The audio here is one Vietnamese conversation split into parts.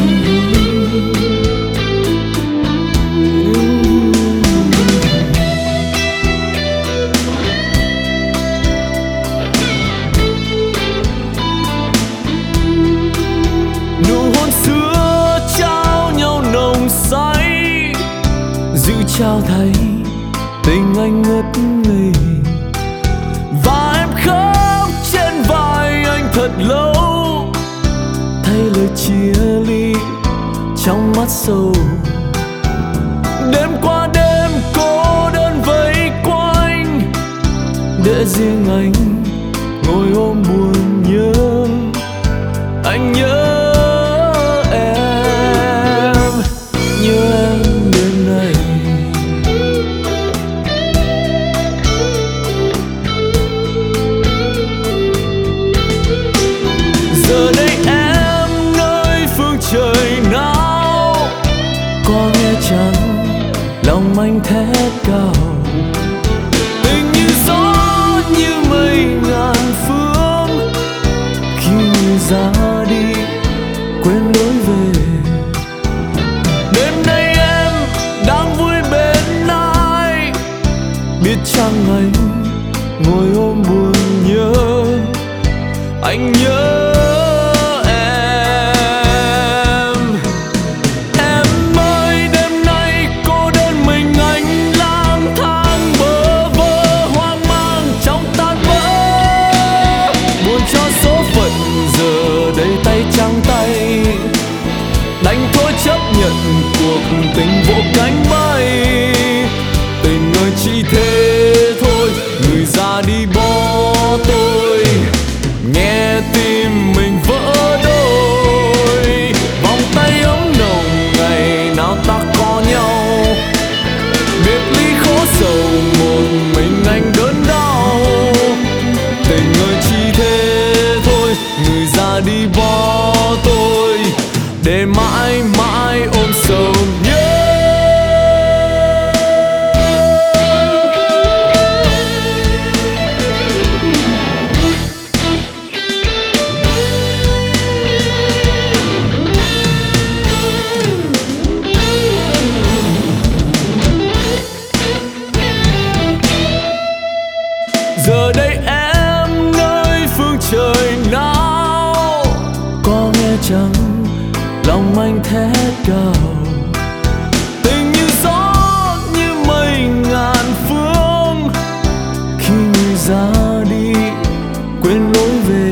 trao thấy tình anh ngất ngây, và em khóc trên vai anh thật lâu, thay lời chia ly trong mắt sâu. Đêm qua đêm cô đơn vây quanh, để riêng anh ngồi ôm buồn nhớ. Anh nhớ lòng anh thét cao, tình như gió như mây ngàn phương, khi người ra đi quên lối về. Đêm nay em đang vui bên ai, biết chăng anh ngồi ôm buồn nhớ. Anh nhớ nhận cuộc tình vỗ cánh bay. Tình ơi chỉ thế thôi, người ra đi bỏ tôi, nghe tim mình vỡ đôi. Vòng tay ấm nồng ngày nào ta có nhau, biệt ly khổ sầu một mình anh đớn đau. Tình ơi chỉ thế thôi, người ra đi bỏ tôi, để mãi mãi ôm sầu nhớ. Giờ đây em nơi phương trời nào, có nghe chăng lòng anh thét cao. Tình như gió như mây ngàn phương, khi người ra đi quên lối về.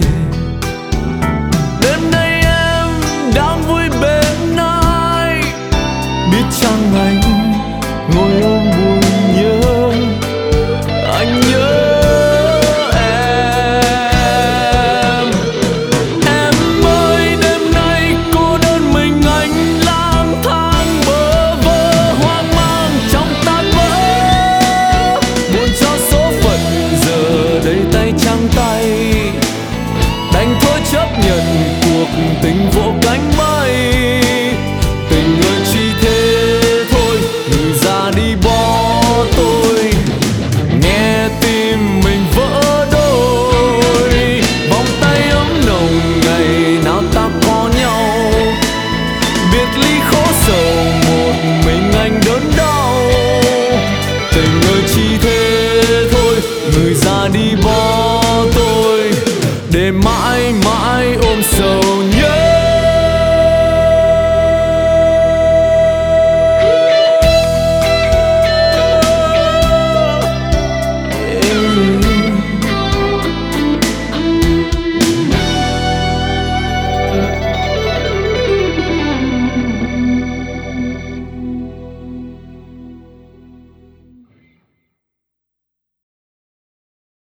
Đêm nay em đang vui bên ai, biết chăng anh ngồi ôm buồn nhớ. Anh nhớ tình vỗ cánh bay. Tình ơi chỉ thế thôi, người ra đi bỏ tôi, nghe tim mình vỡ đôi. Vòng tay ấm nồng ngày nào ta có nhau, biệt ly khổ sầu một mình anh đớn đau. Tình ơi chỉ thế thôi, người ra đi bỏ tôi, để mãi mãi ôm sầu.